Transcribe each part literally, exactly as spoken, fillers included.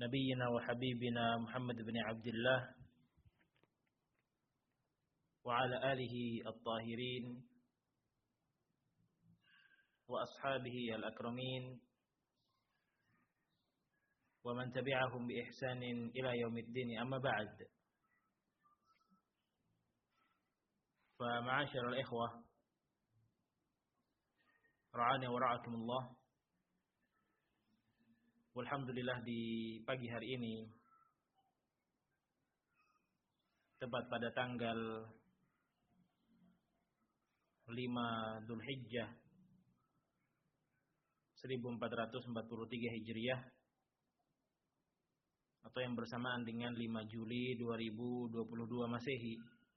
نبينا وحبيبنا محمد بن عبد الله وعلى آله الطاهرين وأصحابه الأكرمين ومن تبعهم بإحسان إلى يوم الدين. أما بعد، فمعاشر الإخوة رعاني ورعاكم الله. Alhamdulillah, di pagi hari ini, tepat pada tanggal lima Dzulhijjah seribu empat ratus empat puluh tiga Hijriah, atau yang bersamaan dengan lima Juli dua ribu dua puluh dua Masehi,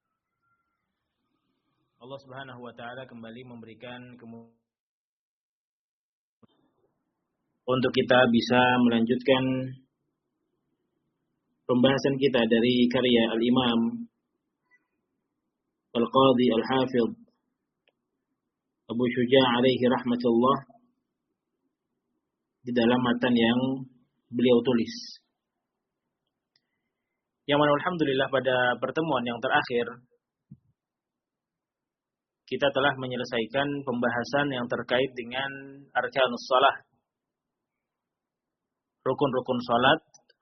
Allah Subhanahu wa taala kembali memberikan kemudahan untuk kita bisa melanjutkan pembahasan kita dari karya Al-Imam Al-Qadhi Al-Hafidh Abu Syuja' alaihi rahmatullah di dalam matan yang beliau tulis. Yang mana alhamdulillah pada pertemuan yang terakhir kita telah menyelesaikan pembahasan yang terkait dengan arkanus shalah, rukun-rukun salat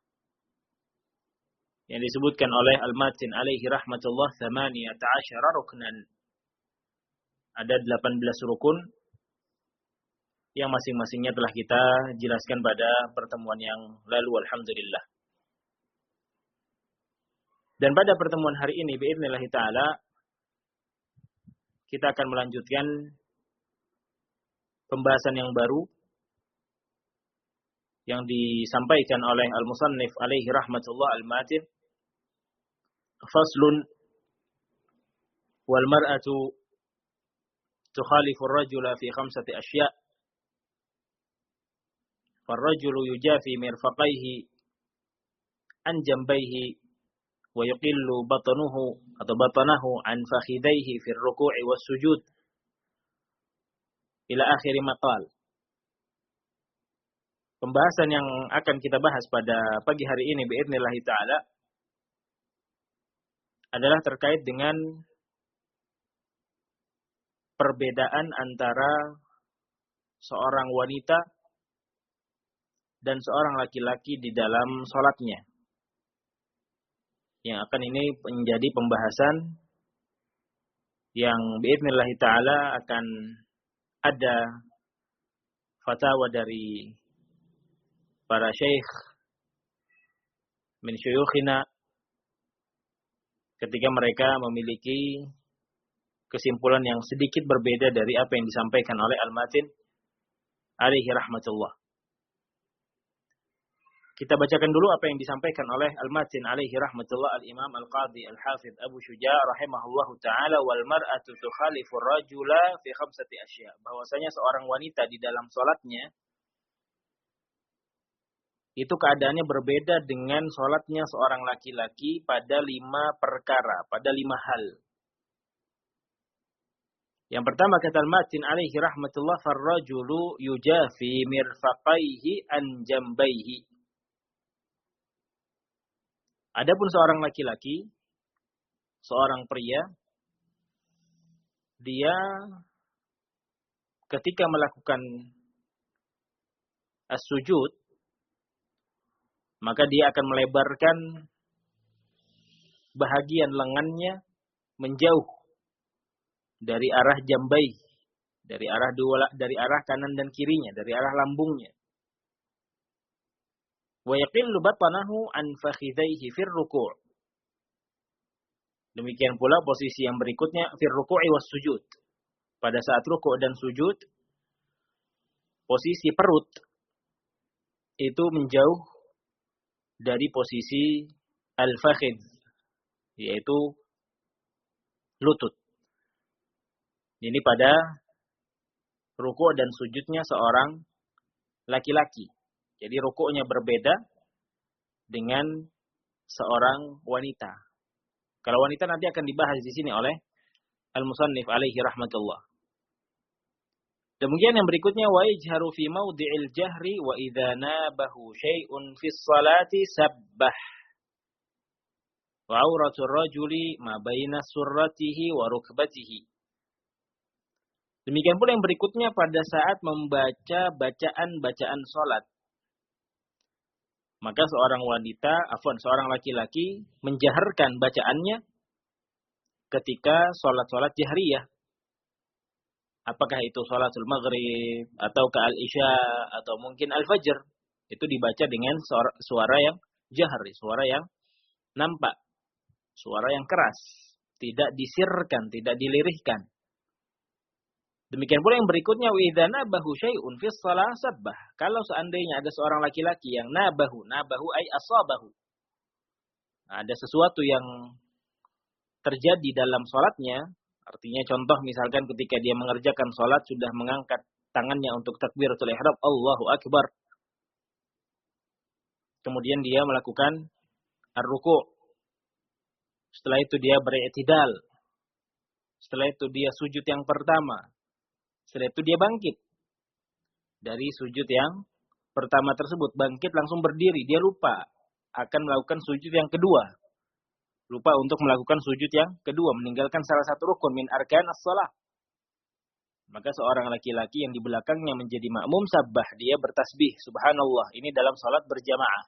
yang disebutkan oleh Al-Matin alaihi rahmatullah thamaniyata asyara ruknan. Ada delapan belas rukun yang masing-masingnya telah kita jelaskan pada pertemuan yang lalu, alhamdulillah. Dan pada pertemuan hari ini biidznillah taala kita akan melanjutkan pembahasan yang baru yang disampaikan oleh Al-Musannif alaihi rahmatullah Al-Matin. Faslun, wal mar'atu tukhalifu ar-rajula fi khamsati asya'. Far-rajulu yujafi mirfaqaihi an jambayhi wa yuqillu batanuhu atau batanahu an fakhidaihi fi ar-ruku'i was-sujud ila akhir maqal. Pembahasan yang akan kita bahas pada pagi hari ini biidznillah ta'ala adalah terkait dengan perbedaan antara seorang wanita dan seorang laki-laki di dalam sholatnya. Yang akan ini menjadi pembahasan yang biidznillah ta'ala akan ada fatwa dari para syekh min syuyukhina ketika mereka memiliki kesimpulan yang sedikit berbeda dari apa yang disampaikan oleh Al-Matin alaihi rahmatullah. Kita bacakan dulu apa yang disampaikan oleh Al-Matin alaihi rahmatullah Al-Imam Al-Qadhi Al-Hafidh Abu Syuja' rahimahullahu ta'ala, wal mar'atu tukhalifu rajula fi khamsati asya'. Bahwasanya seorang wanita di dalam salatnya itu keadaannya berbeda dengan sholatnya seorang laki-laki pada lima perkara, pada lima hal. Yang pertama kata Al-Matin alaihi rahmatullah, farrajulu yujafi mirfaqaihi an jambaihi. Adapun seorang laki-laki, seorang pria, dia ketika melakukan as-sujud, maka dia akan melebarkan bahagian lengannya menjauh dari arah jambai, dari arah dua, dari arah kanan dan kirinya, dari arah lambungnya. Wa yaqillu batanahu an fakhidaihi fir ruku'. Demikian pula posisi yang berikutnya fir ruku'i was sujud. Pada saat ruku' dan sujud, posisi perut itu menjauh dari posisi al-fakhid, yaitu lutut. Ini pada ruku' dan sujudnya seorang laki-laki. Jadi ruku'nya berbeda dengan seorang wanita. Kalau wanita nanti akan dibahas di sini oleh Al-Musannif alaihi rahmatullah. Demikian yang berikutnya, wa yajharu fi mawdi'il jahri wa idza nabahu syai'un fi sholati sabbah. Wa auratul rajuli ma baina surratihi wa rukbatihi. Demikian pula yang berikutnya pada saat membaca bacaan-bacaan salat. Maka seorang wanita, afwan, seorang laki-laki menjaharkan bacaannya ketika salat-salat jahriyah. Apakah itu salatul maghrib, atau ke al-isya, atau mungkin al-fajr. Itu dibaca dengan suara, suara yang jahri, suara yang nampak, suara yang keras. Tidak disirkan, tidak dilirihkan. Demikian pula yang berikutnya, wa idza nabahu syai'un fi shalah sabbah. Kalau seandainya ada seorang laki-laki yang nabahu, nabahu ay asabahu. Ada sesuatu yang terjadi dalam salatnya. Artinya contoh misalkan ketika dia mengerjakan sholat sudah mengangkat tangannya untuk takbiratul ihram, Allahu Akbar. Kemudian dia melakukan ar-ruku'. Setelah itu dia beri'tidal. Setelah itu dia sujud yang pertama. Setelah itu dia bangkit. Dari sujud yang pertama tersebut, bangkit langsung berdiri. Dia lupa akan melakukan sujud yang kedua. Lupa untuk melakukan sujud yang kedua, meninggalkan salah satu rukun min arkan as-shalah. Maka seorang laki-laki yang di belakangnya menjadi makmum sabbah, dia bertasbih subhanallah. Ini dalam salat berjamaah.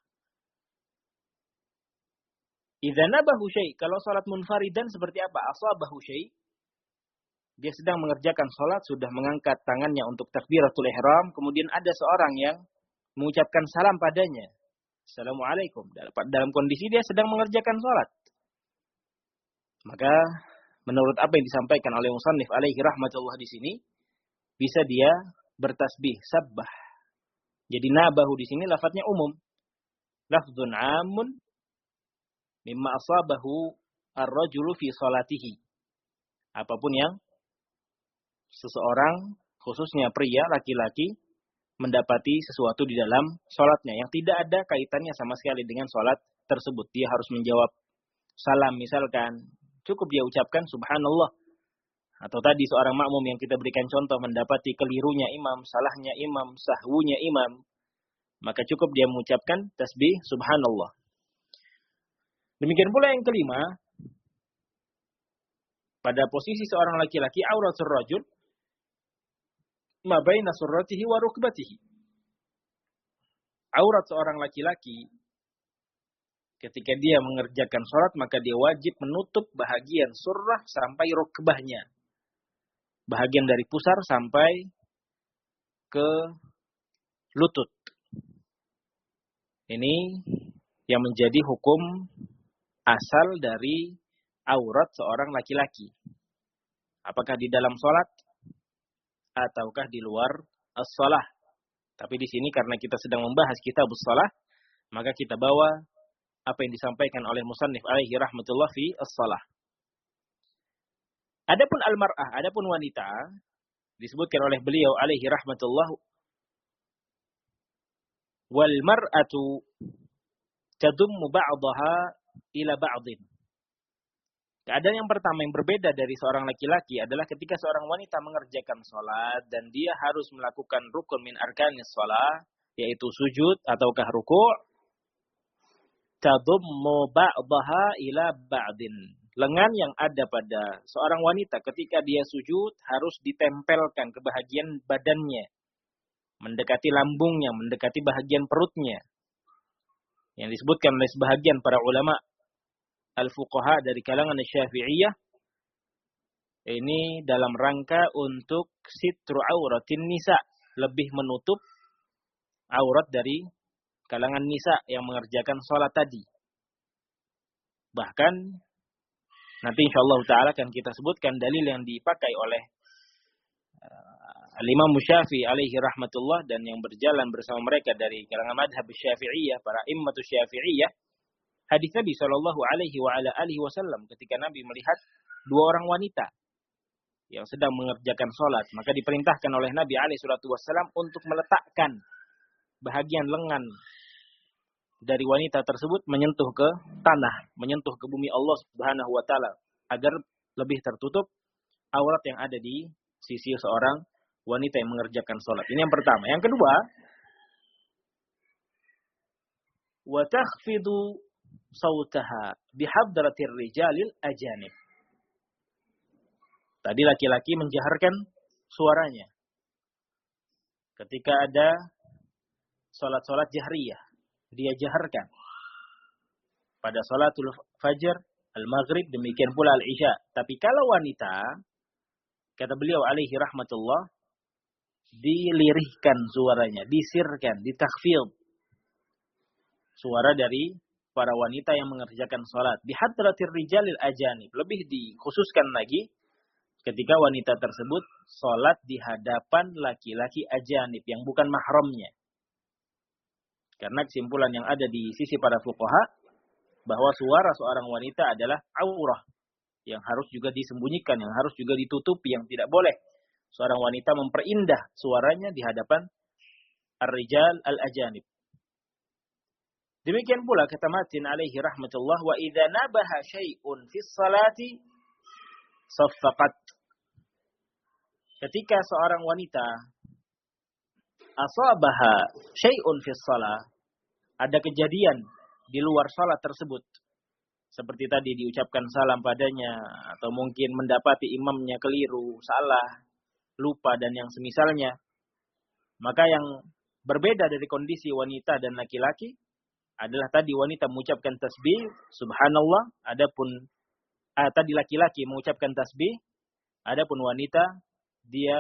Idza nabahu syai', kalau salat munfaridan seperti apa? Asabahu syai'. Dia sedang mengerjakan salat, sudah mengangkat tangannya untuk takbiratul ihram, kemudian ada seorang yang mengucapkan salam padanya. Assalamualaikum. Dalam kondisi dia sedang mengerjakan salat. Maka menurut apa yang disampaikan oleh musannif alaihi rahmatullah di sini, bisa dia bertasbih sabbah. Jadi nabahu di sini lafadznya umum. Lafdzun amun mimma asabahu ar-rajulu fi salatihi. Apapun yang seseorang, khususnya pria, laki-laki, mendapati sesuatu di dalam salatnya yang tidak ada kaitannya sama sekali dengan salat tersebut. Dia harus menjawab salam misalkan. Cukup dia ucapkan subhanallah. Atau tadi seorang makmum yang kita berikan contoh mendapati kelirunya imam, salahnya imam, sahwunya imam. Maka cukup dia mengucapkan tasbih subhanallah. Demikian pula yang kelima. Pada posisi seorang laki-laki, auratul rajul ma baina surratihi wa rukbatihi. Aurat seorang laki-laki ketika dia mengerjakan sholat, maka dia wajib menutup bahagian surah sampai rukbahnya. Bahagian dari pusar sampai ke lutut. Ini yang menjadi hukum asal dari aurat seorang laki-laki. Apakah di dalam sholat ataukah di luar as-shalah. Tapi di sini karena kita sedang membahas kitabus shalah, maka kita bawa apa yang disampaikan oleh musannif alaihi rahmatullah fi as-shalah. Adapun al-mar'ah, adapun wanita, disebutkan oleh beliau alaihi rahmatullah, wal mar'atu tadummu ba'daha ila ba'din. Keadaan yang pertama yang berbeda dari seorang laki-laki adalah ketika seorang wanita mengerjakan sholat dan dia harus melakukan rukun min arkanis sholat, yaitu sujud ataukah ruku', tadummu ba'daha ila ba'din. Lengan yang ada pada seorang wanita ketika dia sujud harus ditempelkan ke bahagian badannya. Mendekati lambungnya, mendekati bahagian perutnya. Yang disebutkan oleh sebahagian para ulama al-fuqaha dari kalangan Syafi'iyah, ini dalam rangka untuk sitru auratin nisa, lebih menutup aurat dari kalangan nisa yang mengerjakan sholat tadi. Bahkan nanti insyaallah ta'ala akan kita sebutkan dalil yang dipakai oleh uh, Al-Imam Syafi'i alaihi rahmatullah dan yang berjalan bersama mereka dari kalangan madhab Syafi'iyah, para immatu Syafi'iyah. Hadis Nabi sallallahu alaihi wa ala alihi wasallam ketika Nabi melihat dua orang wanita yang sedang mengerjakan sholat, maka diperintahkan oleh Nabi alaihi salatu wasallam untuk meletakkan bahagian lengan dari wanita tersebut menyentuh ke tanah, menyentuh ke bumi Allah Subhanahu wa taala agar lebih tertutup aurat yang ada di sisi seorang wanita yang mengerjakan sholat. Ini yang pertama. Yang kedua, wa takhfidu sautaha bihadratir rijalil ajanib. Tadi laki-laki menjaharkan suaranya ketika ada sholat-sholat jahriyah, dia jaharkan. Pada sholatul fajr, al-maghrib, demikian pula al-isya. Tapi kalau wanita, kata beliau alaihi rahmatullah, dilirihkan suaranya, disirkan, ditakhfid. Suara dari para wanita yang mengerjakan sholat. Bihadratir rijalil ajanib. Lebih dikhususkan lagi, ketika wanita tersebut sholat di hadapan laki-laki ajanib yang bukan mahramnya. Karena kesimpulan yang ada di sisi para fuqaha, bahwa suara seorang wanita adalah aurah. Yang harus juga disembunyikan, yang harus juga ditutupi, yang tidak boleh seorang wanita memperindah suaranya di hadapan ar-rijal al-ajanib. Demikian pula kata Matin alaihi rahmatullah, wa idza nabaha syai'un fis salati saffaqat. Ketika seorang wanita asabaha syai'un fis salah, ada kejadian di luar salat tersebut, seperti tadi diucapkan salam padanya, atau mungkin mendapati imamnya keliru, salah, lupa, dan yang semisalnya, maka yang berbeda dari kondisi wanita dan laki-laki adalah tadi wanita mengucapkan tasbih, subhanallah, adapun ah, tadi laki-laki mengucapkan tasbih, adapun wanita dia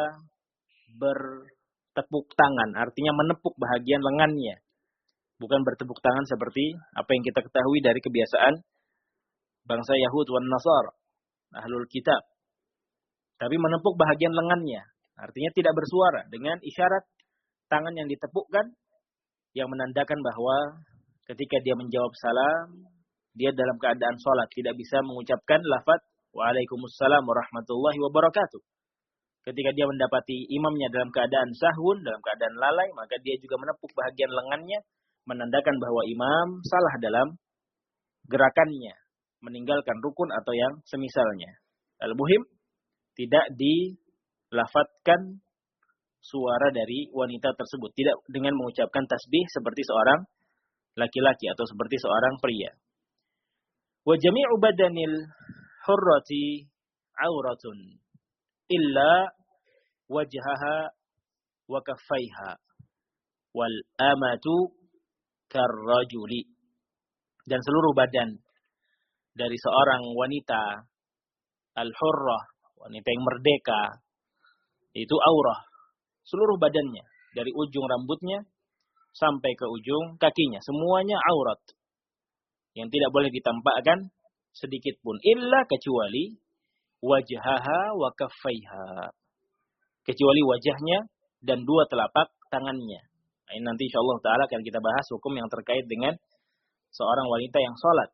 bertepuk tangan, artinya menepuk bahagian lengannya. Bukan bertepuk tangan seperti apa yang kita ketahui dari kebiasaan bangsa Yahud wan Nasar, ahlul kitab. Tapi menepuk bahagian lengannya, artinya tidak bersuara, dengan isyarat tangan yang ditepukkan yang menandakan bahwa ketika dia menjawab salam, dia dalam keadaan sholat, tidak bisa mengucapkan lafaz waalaikumsalam warahmatullahi wabarakatuh. Ketika dia mendapati imamnya dalam keadaan sahwun, dalam keadaan lalai, maka dia juga menepuk bahagian lengannya, menandakan bahwa imam salah dalam gerakannya, meninggalkan rukun atau yang semisalnya. Al-muhim, tidak dilafatkan suara dari wanita tersebut, tidak dengan mengucapkan tasbih seperti seorang laki-laki atau seperti seorang pria. Wa jami'u badanil hurrati auratun illa wajhaha wa kaffaiha wal amatu karrajuli. Dan seluruh badan dari seorang wanita al-hurrah, wanita yang merdeka, itu aurah. Seluruh badannya, dari ujung rambutnya sampai ke ujung kakinya, semuanya aurat. Yang tidak boleh ditampakkan sedikit pun, illa kecuali wajhaha wa kaffaiha. Kecuali wajahnya dan dua telapak tangannya. Nah, ini nanti insyaallah ta'ala akan kita bahas hukum yang terkait dengan seorang wanita yang sholat.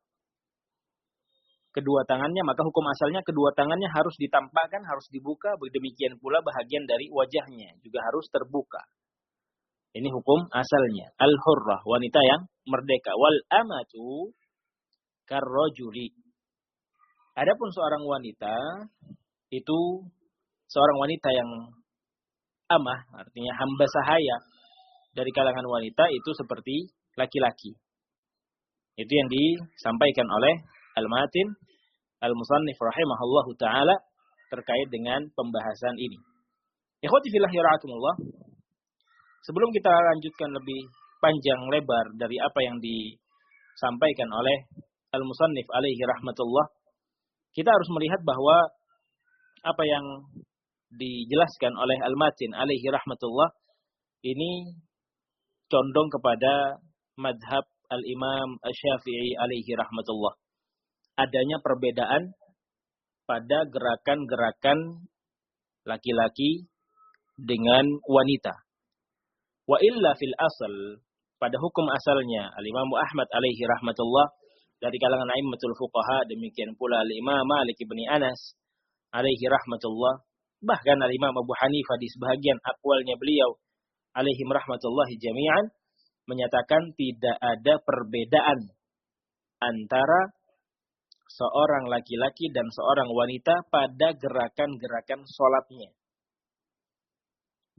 Kedua tangannya, maka hukum asalnya kedua tangannya harus ditampakkan, harus dibuka. Demikian pula bahagian dari wajahnya juga harus terbuka. Ini hukum asalnya. Al-hurrah, wanita yang merdeka. Wal amatu karrajuli. Adapun seorang wanita, itu seorang wanita yang amah, artinya hamba sahaya dari kalangan wanita, itu seperti laki-laki. Itu yang disampaikan oleh Al-Matin Al-Musannif rahimahullahu ta'ala terkait dengan pembahasan ini. Ikhwati fillah yara'akumullah. Sebelum kita lanjutkan lebih panjang lebar dari apa yang disampaikan oleh Al-Musannif alaihi rahmatullah, kita harus melihat bahwa apa yang dijelaskan oleh Al-Matin alaihi rahmatullah ini condong kepada madhab Al-Imam Asy-Syafi'i alaihi rahmatullah. Adanya perbedaan pada gerakan-gerakan laki-laki dengan wanita. Wa illa fil asal, pada hukum asalnya Al-Imam Ahmad alaihi rahmatullah dari kalangan a'immatul fuqaha, demikian pula Al-Imam Malik bin Anas alaihi rahmatullah, bahkan Al-Imam Abu Hanifah di sebahagian aqwalnya beliau alaihim rahmatullahi jami'an menyatakan tidak ada perbedaan antara seorang laki-laki dan seorang wanita pada gerakan-gerakan sholatnya.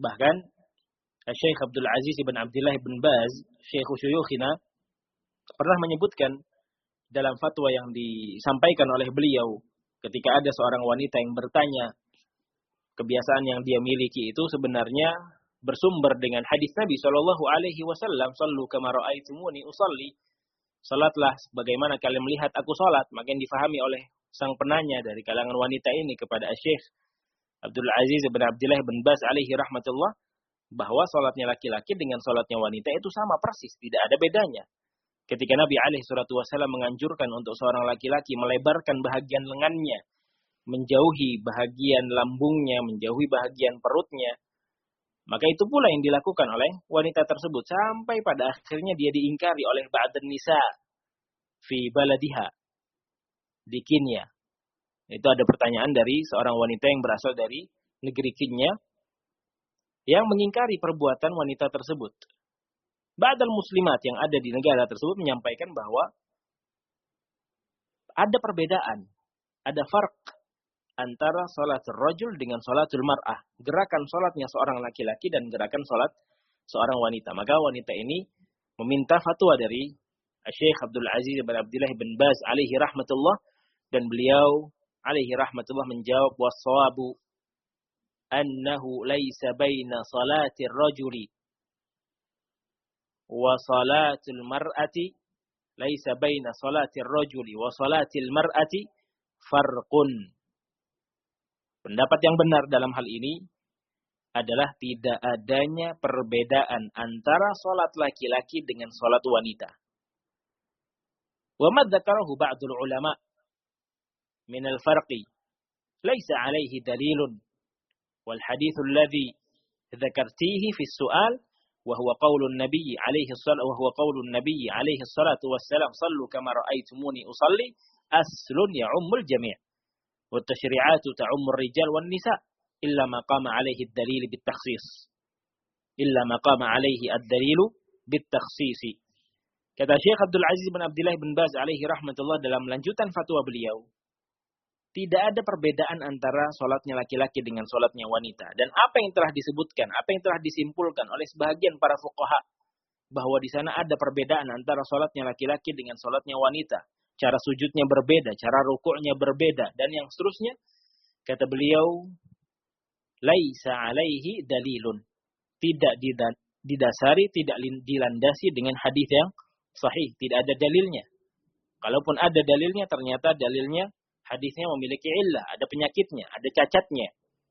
Bahkan Syekh Abdul Aziz bin Abdullah bin Baz, Syekh Syuyukhina, pernah menyebutkan dalam fatwa yang disampaikan oleh beliau ketika ada seorang wanita yang bertanya kebiasaan yang dia miliki itu sebenarnya bersumber dengan hadis Nabi Shallallahu Alaihi Wasallam, "Sallu kama ra'aitumuni usalli." Salatlah sebagaimana kalian melihat aku salat. Makin difahami oleh sang penanya dari kalangan wanita ini kepada Syekh Abdul Aziz bin Abdullah bin Baz alaihi rahmatullah, bahwa salatnya laki-laki dengan salatnya wanita itu sama persis, tidak ada bedanya. Ketika Nabi alaihi salatu wasallam menganjurkan untuk seorang laki-laki melebarkan bahagian lengannya, menjauhi bahagian lambungnya, menjauhi bahagian perutnya, maka itu pula yang dilakukan oleh wanita tersebut. Sampai pada akhirnya dia diingkari oleh ba'dun nisa fi baladiha, di Kenya. Itu ada pertanyaan dari seorang wanita yang berasal dari negeri Kenya yang mengingkari perbuatan wanita tersebut. Ba'dal muslimat yang ada di negara tersebut menyampaikan bahwa ada perbedaan, ada farq antara salatul rajul dengan salatul mar'ah. Gerakan salatnya seorang laki-laki dan gerakan salat seorang wanita. Maka wanita ini meminta fatwa dari Syekh Abdul Aziz bin Abdullah bin Baz alaihi rahmatullah, dan beliau alaihi rahmatullah menjawab, was-shawabu annahu laisa baina salatir rajuli wa salatil mar'ati, laisa baina salatir rajuli wa salatil mar'ati farqun. Pendapat yang benar dalam hal ini adalah tidak adanya perbedaan antara salat laki-laki dengan salat wanita. Wa ma dzakarahu ba'dul ulama min al-farqi laisa 'alaihi dalilun wal haditsu alladhi dzakartihi fi as-su'al wa huwa qaulun nabiy 'alaihi salatu wa huwa qaulun nabiy 'alaihi salatu wassalam, sallu kama ra'aitumuni usalli, aslun ya'ummul jami'. والتشريعات تعم الرجال والنساء إلا ما قام عليه الدليل بالتخصيص إلا ما قام عليه الدليل بالتخصيص. Kata Syekh Abdul Aziz bin Abdullah bin Baz alaihi rahmatullah dalam lanjutan fatwa beliau, tidak ada perbedaan antara salatnya laki-laki dengan salatnya wanita. Dan apa yang telah disebutkan, apa yang telah disimpulkan oleh sebahagian para fuqaha, bahwa di sana ada perbedaan antara salatnya laki-laki dengan salatnya wanita. Cara sujudnya berbeda, cara rukuknya berbeda, dan yang seterusnya. Kata beliau, laisa alaihi dalilun. Tidak didasari, tidak dilandasi dengan hadis yang sahih. Tidak ada dalilnya. Kalaupun ada dalilnya, ternyata dalilnya, hadisnya memiliki illah, ada penyakitnya, ada cacatnya.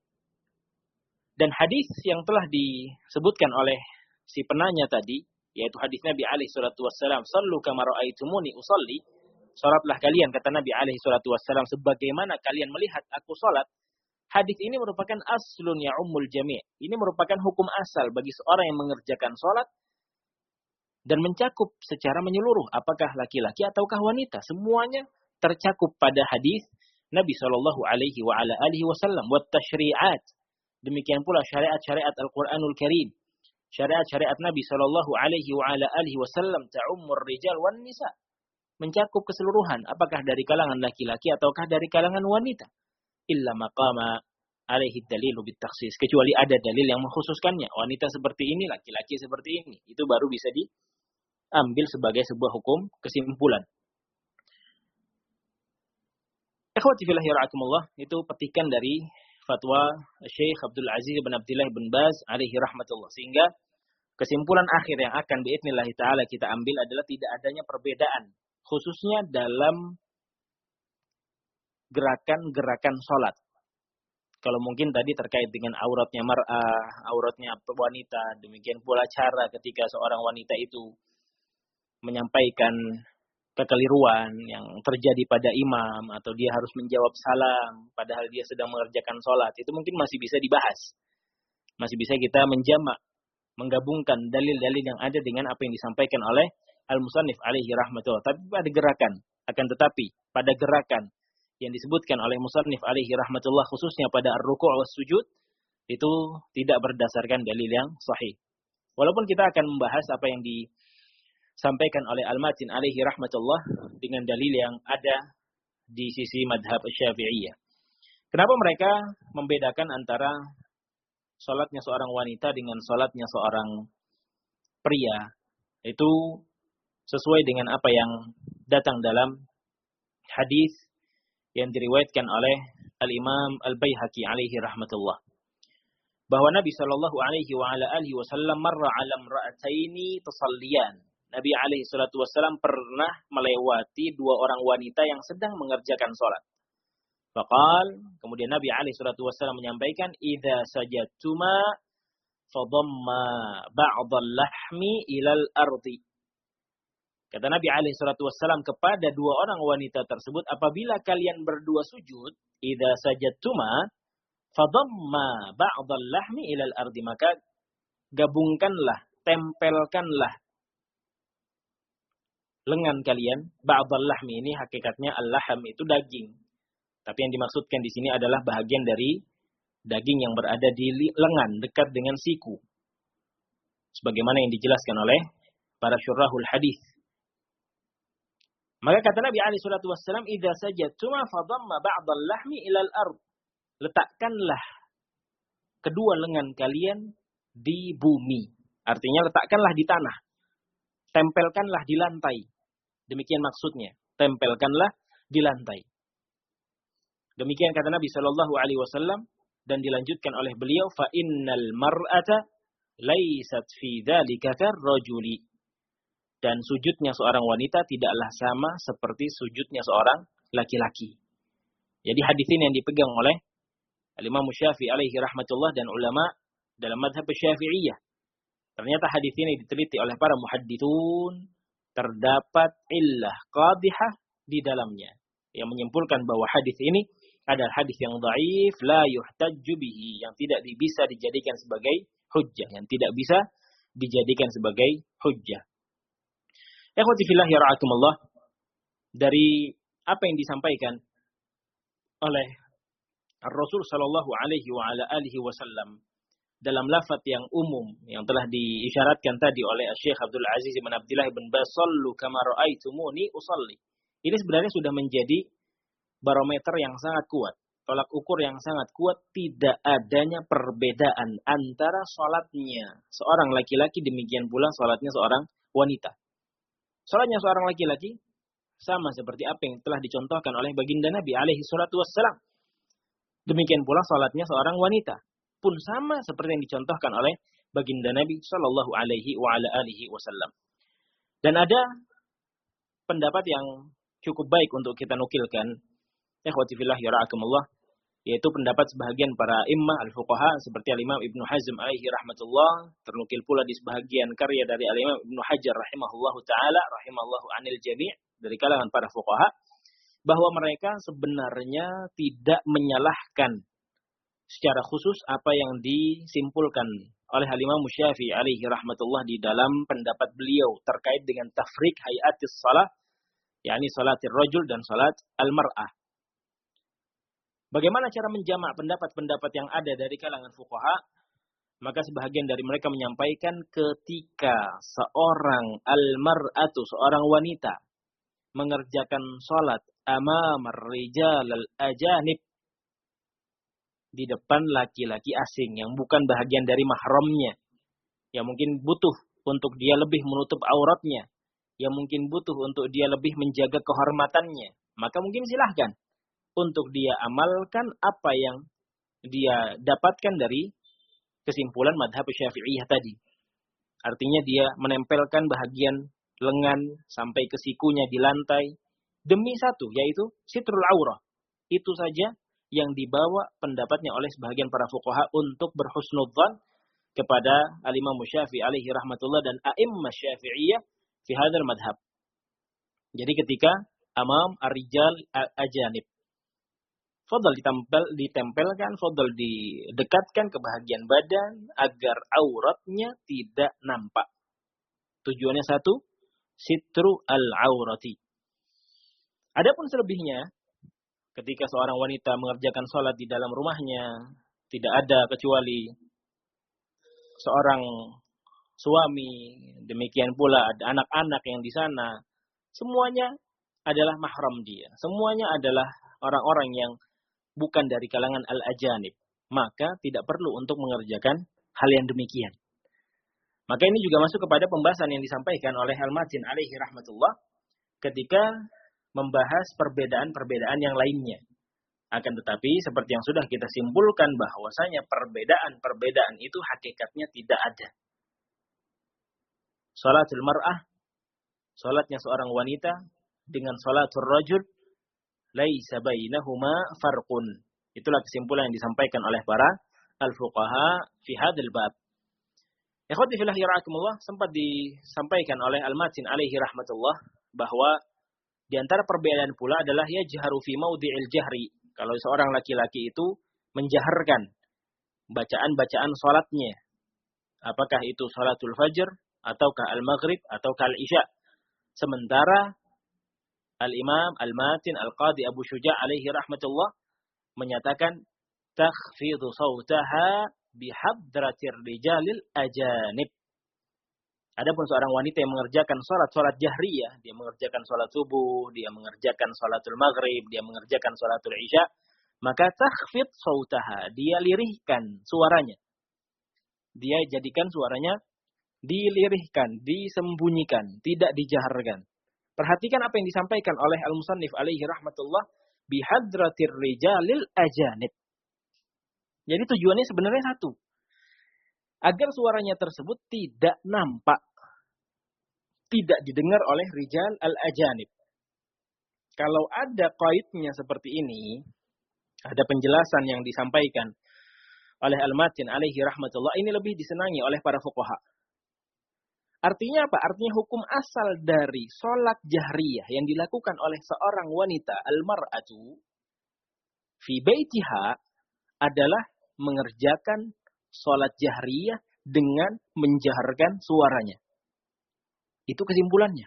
Dan hadis yang telah disebutkan oleh si penanya tadi, yaitu hadis Nabi alaihi salatu wassalam, sallu kama ra'aitumuni usalli, salatlah kalian, kata Nabi alaihi salatu wassalam, sebagaimana kalian melihat aku salat. Hadis ini merupakan aslun ya'ummul jami'. Ini merupakan hukum asal bagi seorang yang mengerjakan salat dan mencakup secara menyeluruh, apakah laki-laki ataukah wanita. Semuanya tercakup pada hadis Nabi sallallahu alaihi wa ala alihi wasallam. Wat tasyri'at. Demikian pula syariat-syariat Al-Qur'anul Karim. Syariat-syariat Nabi sallallahu alaihi wa ala alihi wasallam ta'ummur rijal wan nisa. Mencakup keseluruhan, apakah dari kalangan laki-laki ataukah dari kalangan wanita. Illa maqama alaihi dalilu bitakhsis. Kecuali ada dalil yang mengkhususkannya. Wanita seperti ini, laki-laki seperti ini. Itu baru bisa diambil sebagai sebuah hukum kesimpulan. Ikhwati fillah yara'akumullah, itu petikan dari fatwa Syekh Abdul Aziz bin Abdullah bin Baz alaihi rahmatullah. Sehingga kesimpulan akhir yang akan biidznillah ta'ala kita ambil adalah tidak adanya perbedaan, khususnya dalam gerakan-gerakan sholat. Kalau mungkin tadi terkait dengan auratnya mar'ah, auratnya wanita, demikian pula cara ketika seorang wanita itu menyampaikan kekeliruan yang terjadi pada imam, atau dia harus menjawab salam padahal dia sedang mengerjakan sholat, itu mungkin masih bisa dibahas. Masih bisa kita menjamak, menggabungkan dalil-dalil yang ada dengan apa yang disampaikan oleh Al-Musannif alaihi rahmatullah. Tapi pada gerakan, akan tetapi pada gerakan yang disebutkan oleh Musannif alaihi rahmatullah, khususnya pada ar-ruku' was sujud, itu tidak berdasarkan dalil yang sahih. Walaupun kita akan membahas apa yang disampaikan oleh Al-Matin alaihi rahmatullah dengan dalil yang ada di sisi madhab Syafi'iyah. Kenapa mereka membedakan antara salatnya seorang wanita dengan salatnya seorang pria itu sesuai dengan apa yang datang dalam hadis yang diriwayatkan oleh Al-Imam Al-Baihaqi alaihi rahmatullah. Bahwa Nabi sallallahu alaihi wa ala alihi wasallam marra 'ala imra'ataini tusalliyan. Nabi alaihi salatu wasallam pernah melewati dua orang wanita yang sedang mengerjakan salat. Faqal, kemudian Nabi alaihi salatu wasallam menyampaikan, "Idza sajadtuma fadamma ba'dal lahmi ilal ardi." Kata Nabi alaihi salatu wasallam kepada dua orang wanita tersebut, apabila kalian berdua sujud, idza sajadtuma fadamma ba'dal lahmi ilal ardi, maka gabungkanlah, tempelkanlah lengan kalian. Ba'dal lahmi ini hakikatnya al-laham itu daging. Tapi yang dimaksudkan di sini adalah bahagian dari daging yang berada di lengan dekat dengan siku. Sebagaimana yang dijelaskan oleh para syurahul hadis. Maka kata Nabi alaihi salatu wasallam, "Idza sajadtuma fadamma ba'dal lahmi ilal ard." Letakkanlah kedua lengan kalian di bumi. Artinya letakkanlah di tanah. Tempelkanlah di lantai. Demikian maksudnya. Tempelkanlah di lantai. Demikian kata Nabi sallallahu alaihi wasallam dan dilanjutkan oleh beliau, "Fa innal mar'ata laysat fi dzalika karrajuli." Dan sujudnya seorang wanita tidaklah sama seperti sujudnya seorang laki-laki. Jadi hadis ini yang dipegang oleh Al-Imam Syafi'i alaihi rahmatullah dan ulama dalam mazhab Syafi'iyah. Ternyata hadis ini diteliti oleh para muhadditsun, terdapat illah qadhihah di dalamnya yang menyimpulkan bahwa hadis ini adalah hadis yang dhaif, la yuhtajju bihi, yang tidak bisa dijadikan sebagai hujjah, yang tidak bisa dijadikan sebagai hujjah. Ikhwati fillah ya ra'akumullah, dari apa yang disampaikan oleh Rasul sallallahu alaihi wa ala alihi wasallam dalam lafaz yang umum yang telah diisyaratkan tadi oleh Syekh Abdul Aziz bin Abdullah bin Baz, "Shallu kama ra'aitumuni usalli." Ini sebenarnya sudah menjadi barometer yang sangat kuat, tolak ukur yang sangat kuat tidak adanya perbedaan antara salatnya seorang laki-laki demikian pula salatnya seorang wanita. Salatnya seorang laki-laki sama seperti apa yang telah dicontohkan oleh baginda Nabi alaihi salatu wassalam. Demikian pula salatnya seorang wanita pun sama seperti yang dicontohkan oleh baginda Nabi sallallahu alaihi wa ala alihi wasallam. Dan ada pendapat yang cukup baik untuk kita nukilkan, ikhwati fillah ya ra'akumullah, yaitu pendapat sebahagian para imam al-fuqaha seperti al-Imam Ibnu Hazm alaihi rahmatullah, ternukil pula di sebahagian karya dari al-Imam Ibnu Hajar rahimahullahu taala, rahimallahu anil jami' dari kalangan para fuqaha, bahwa mereka sebenarnya tidak menyalahkan secara khusus apa yang disimpulkan oleh al-Imam Syafi'i alaihi rahmatullah di dalam pendapat beliau terkait dengan tafriq hayatis salah, yakni salatir rajul dan salat al-mar'ah. Bagaimana cara menjamak pendapat-pendapat yang ada dari kalangan fuqaha? Maka sebahagian dari mereka menyampaikan ketika seorang al-mar'atu, seorang wanita, mengerjakan salat amamar rijal al-ajanib, di depan laki-laki asing yang bukan bahagian dari mahramnya, yang mungkin butuh untuk dia lebih menutup auratnya, yang mungkin butuh untuk dia lebih menjaga kehormatannya, maka mungkin silahkan untuk dia amalkan apa yang dia dapatkan dari kesimpulan madhab Syafi'iyah tadi. Artinya dia menempelkan bahagian lengan sampai ke sikunya di lantai demi satu, yaitu sitrul aurah. Itu saja yang dibawa pendapatnya oleh sebahagian para fuqaha untuk berhusnudzan kepada al-Imam Syafi'i alaihi rahmatullah dan a'immah Syafi'iyah fi hadzal madhab. Jadi ketika amam ar-rijal ajanib, fadal ditempel, ditempelkan, fadal didekatkan ke bahagian badan agar auratnya tidak nampak. Tujuannya satu, sitru al-aurati. Adapun selebihnya, ketika seorang wanita mengerjakan sholat di dalam rumahnya, tidak ada kecuali seorang suami, demikian pula ada anak-anak yang di sana, semuanya adalah mahram dia. Semuanya adalah orang-orang yang bukan dari kalangan al-ajanib. maka tidak perlu untuk mengerjakan hal yang demikian. Maka ini juga masuk kepada pembahasan yang disampaikan oleh Al-Matin alaihi rahmatullah ketika membahas perbedaan-perbedaan yang lainnya. Akan tetapi seperti yang sudah kita simpulkan bahwasanya perbedaan-perbedaan itu hakikatnya tidak ada. Salatul mar'ah, salatnya seorang wanita dengan salatul rajul, laisa bainahuma farqun. Itulah kesimpulan yang disampaikan oleh para al-fuqaha fi hadzal bab. Ikhwati fillah yarhakumullah, sempat disampaikan oleh Al-Matin alaihi rahmatullah bahwa di antara perbedaan pula adalah yajharu fi maudhi'il jahri. Kalau seorang laki-laki itu menjaharkan bacaan-bacaan salatnya. Apakah itu salatul fajr ataukah al-maghrib ataukah al-isya. Sementara Al-Imam Al-Matin Al-Qadi Abu Syuja' alaihi rahmatullah menyatakan takhfidu sautaha bihadratir rijalil ajanib. Adapun seorang wanita yang mengerjakan salat-salat jahriyah, dia mengerjakan salat subuh, dia mengerjakan salatul maghrib, dia mengerjakan salatul isya, maka takhfid sautaha, dia lirihkan suaranya. Dia jadikan suaranya dilirihkan, disembunyikan, tidak dijaharkan. Perhatikan apa yang disampaikan oleh Al-Musannif alaihi rahmatullah bihadratir rijalil ajanib. Jadi tujuannya sebenarnya satu. Agar suaranya tersebut tidak nampak. Tidak didengar oleh rijal al-ajanib. Kalau ada qaidnya seperti ini, ada penjelasan yang disampaikan oleh Al-Matin alaihi rahmatullah, ini lebih disenangi oleh para fuqaha. Artinya apa? Artinya hukum asal dari sholat jahriyah yang dilakukan oleh seorang wanita al-mar'atu fi baitiha adalah mengerjakan sholat jahriyah dengan menjaharkan suaranya. Itu kesimpulannya.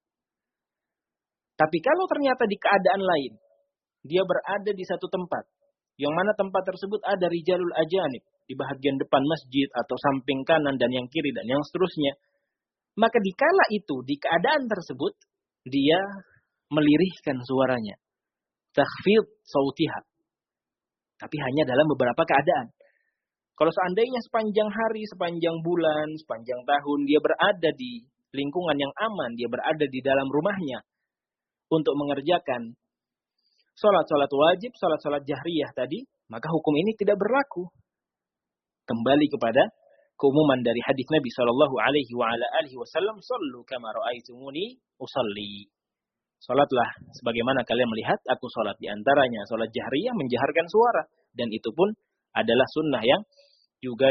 Tapi kalau ternyata di keadaan lain, dia berada di satu tempat, yang mana tempat tersebut ada rijalul ajanib, di bahagian depan masjid atau samping kanan dan yang kiri dan yang seterusnya, maka dikala itu, di keadaan tersebut, dia melirihkan suaranya. Takhfid sautiha. Tapi hanya dalam beberapa keadaan. Kalau seandainya sepanjang hari, sepanjang bulan, sepanjang tahun, dia berada di lingkungan yang aman, dia berada di dalam rumahnya untuk mengerjakan sholat-sholat wajib, sholat-sholat jahriyah tadi, maka hukum ini tidak berlaku. Kembali kepada keumuman dari hadis Nabi Shallallahu Alaihi Wasallam, "Sallu kama ra'aitumuni usalli." Salatlah sebagaimana kalian melihat aku salat. Di antaranya salat jahriyah menjaharkan suara, dan itu pun adalah sunnah yang juga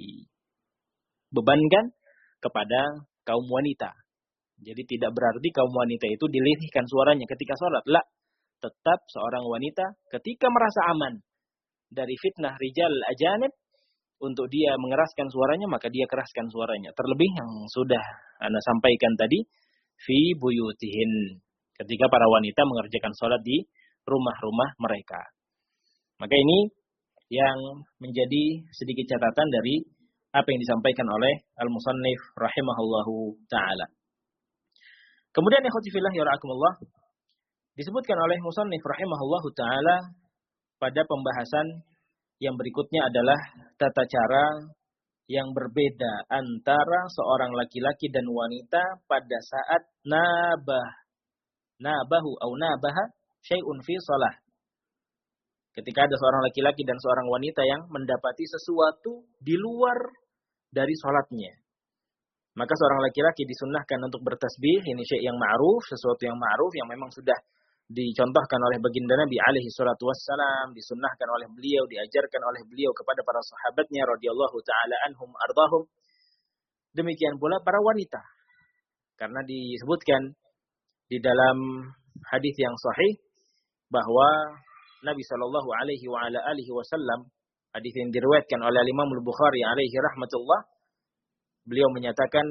dibebankan kepada kaum wanita. Jadi tidak berarti kaum wanita itu dilirihkan suaranya ketika salat. La, tetap seorang wanita ketika merasa aman dari fitnah rijal ajanib, untuk dia mengeraskan suaranya, maka dia keraskan suaranya. Terlebih yang sudah Anda sampaikan tadi, fi buyutihin, ketika para wanita mengerjakan sholat di rumah-rumah mereka. Maka ini yang menjadi sedikit catatan dari apa yang disampaikan oleh Al-Musannif rahimahullahu ta'ala. Kemudian ikhwati fillah yarhakumullah, disebutkan oleh Musannif rahimahullahu ta'ala pada pembahasan yang berikutnya adalah tata cara yang berbeda antara seorang laki-laki dan wanita pada saat nabah, nabahu au nabaha syai'un fi shalah. Ketika ada seorang laki-laki dan seorang wanita yang mendapati sesuatu di luar dari salatnya, maka seorang laki-laki disunnahkan untuk bertasbih. Ini syai' yang ma'ruf, sesuatu yang ma'ruf yang memang sudah dicontohkan oleh baginda Nabi alaihi salatu wassalam, disunnahkan oleh beliau, diajarkan oleh beliau kepada para sahabatnya radhiyallahu taala anhum ardhahum. Demikian pula para wanita. Karena disebutkan di dalam hadis yang sahih bahwa Nabi sallallahu alaihi wa ala alihi wasallam, hadis yang diriwayatkan oleh Imam Al-Bukhari alaihi rahmatullah, beliau menyatakan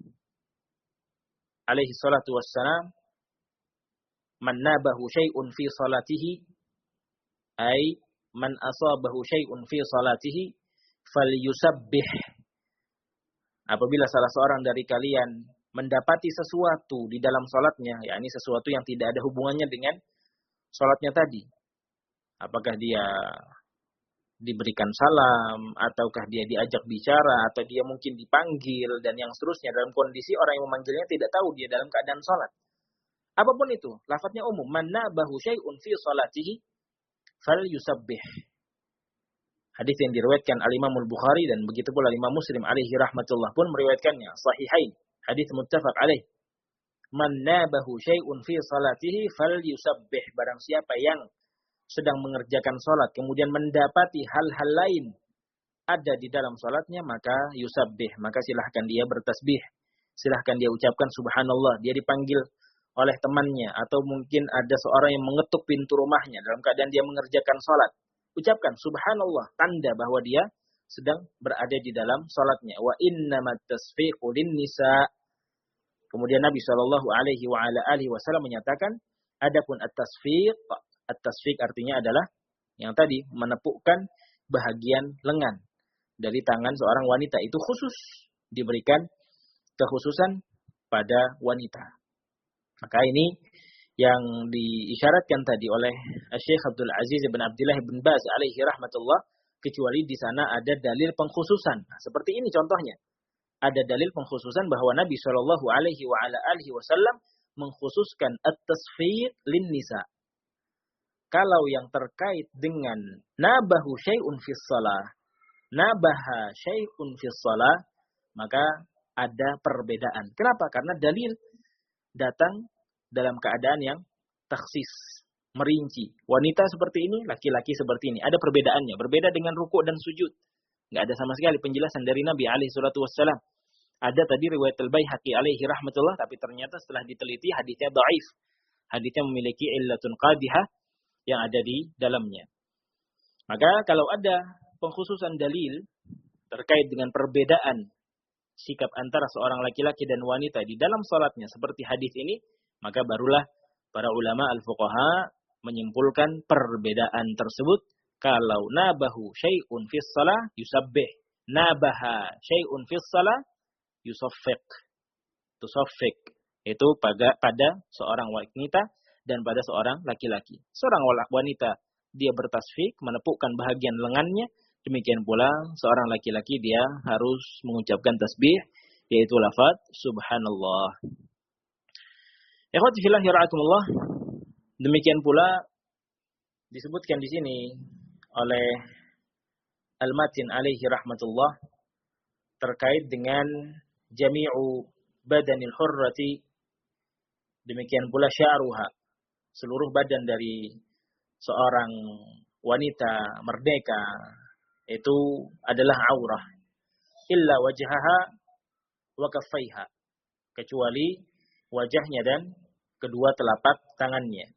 alaihi salatu wassalam, man nabahu syai'un fi salatihi, ay man asabahu syai'un fi salatihi falyusabbih. Apabila salah seorang dari kalian mendapati sesuatu di dalam salatnya, yakni sesuatu yang tidak ada hubungannya dengan salatnya tadi, apakah dia diberikan salam, ataukah dia diajak bicara, atau dia mungkin dipanggil, dan yang seterusnya. Dalam kondisi orang yang memanggilnya tidak tahu dia dalam keadaan sholat. Apapun itu, lafadznya umum. Man nabahu syai'un fi sholatihi fal yusabbih. Hadis yang diriwayatkan al-Imam al-Bukhari dan begitu pula Imam Muslim alaihi rahmatullah pun meriwayatkannya. Sahihain. Hadis muttafaq alaih. Man nabahu syai'un fi sholatihi fal yusabbih. Barang siapa yang sedang mengerjakan sholat, kemudian mendapati hal-hal lain ada di dalam sholatnya, maka yusabbih. Maka silahkan dia bertasbih. Silahkan dia ucapkan subhanallah. Dia dipanggil oleh temannya, atau mungkin ada seorang yang mengetuk pintu rumahnya dalam keadaan dia mengerjakan sholat. Ucapkan subhanallah, tanda bahwa dia sedang berada di dalam sholatnya. Wa innamat tasfiqu linnisa. Kemudian Nabi shallallahu alaihi wa ala alihi wasallam menyatakan, adapun at-tasfiq, at-tasfiq artinya adalah yang tadi menepukkan bahagian lengan dari tangan seorang wanita. Itu khusus diberikan kekhususan pada wanita. Maka ini yang diisyaratkan tadi oleh Syekh Abdul Aziz bin Abdullah bin Baz alaihi rahmatullah, kecuali di sana ada dalil pengkhususan. Nah, seperti ini contohnya. Ada dalil pengkhususan bahwa Nabi shallallahu alaihi wa ala alihi wasallam mengkhususkan at-tasfiq lin nisa. Kalau yang terkait dengan nabahu syai'un fis shalah, nabaha syai'un fis shalah, maka ada perbedaan. Kenapa? Karena dalil datang dalam keadaan yang taksis, merinci. Wanita seperti ini, laki-laki seperti ini. Ada perbedaannya. Berbeda dengan rukuk dan sujud. Nggak ada sama sekali penjelasan dari Nabi alaihi salatu wassalam. Ada tadi riwayat al-Baihaqi alaihi rahmatullah, tapi ternyata setelah diteliti hadisnya dhaif. Hadisnya memiliki illatun qadihah yang ada di dalamnya. Maka kalau ada pengkhususan dalil terkait dengan perbedaan sikap antara seorang laki-laki dan wanita di dalam salatnya seperti hadis ini, maka barulah para ulama al-fuqaha menyimpulkan perbedaan tersebut. Kalau nabahu syai'un fis shalah yusabbih, nabaha syai'un fis shalah yusaffiq. Tusaffiq itu pada pada seorang wanita dan pada seorang laki-laki. Seorang wanita dia bertasfik, menepukkan bahagian lengannya. Demikian pula seorang laki-laki dia harus mengucapkan tasbih, yaitu lafaz subhanallah. Ikhwati fillah yara'akumullah. Demikian pula disebutkan di sini oleh Al-Matin alaihi rahmatullah terkait dengan jami'u badanil hurrati, demikian pula sya'ruha, seluruh badan dari seorang wanita merdeka itu adalah aurah, illa wajhaha wa kaffaiha, kecuali wajahnya dan kedua telapak tangannya.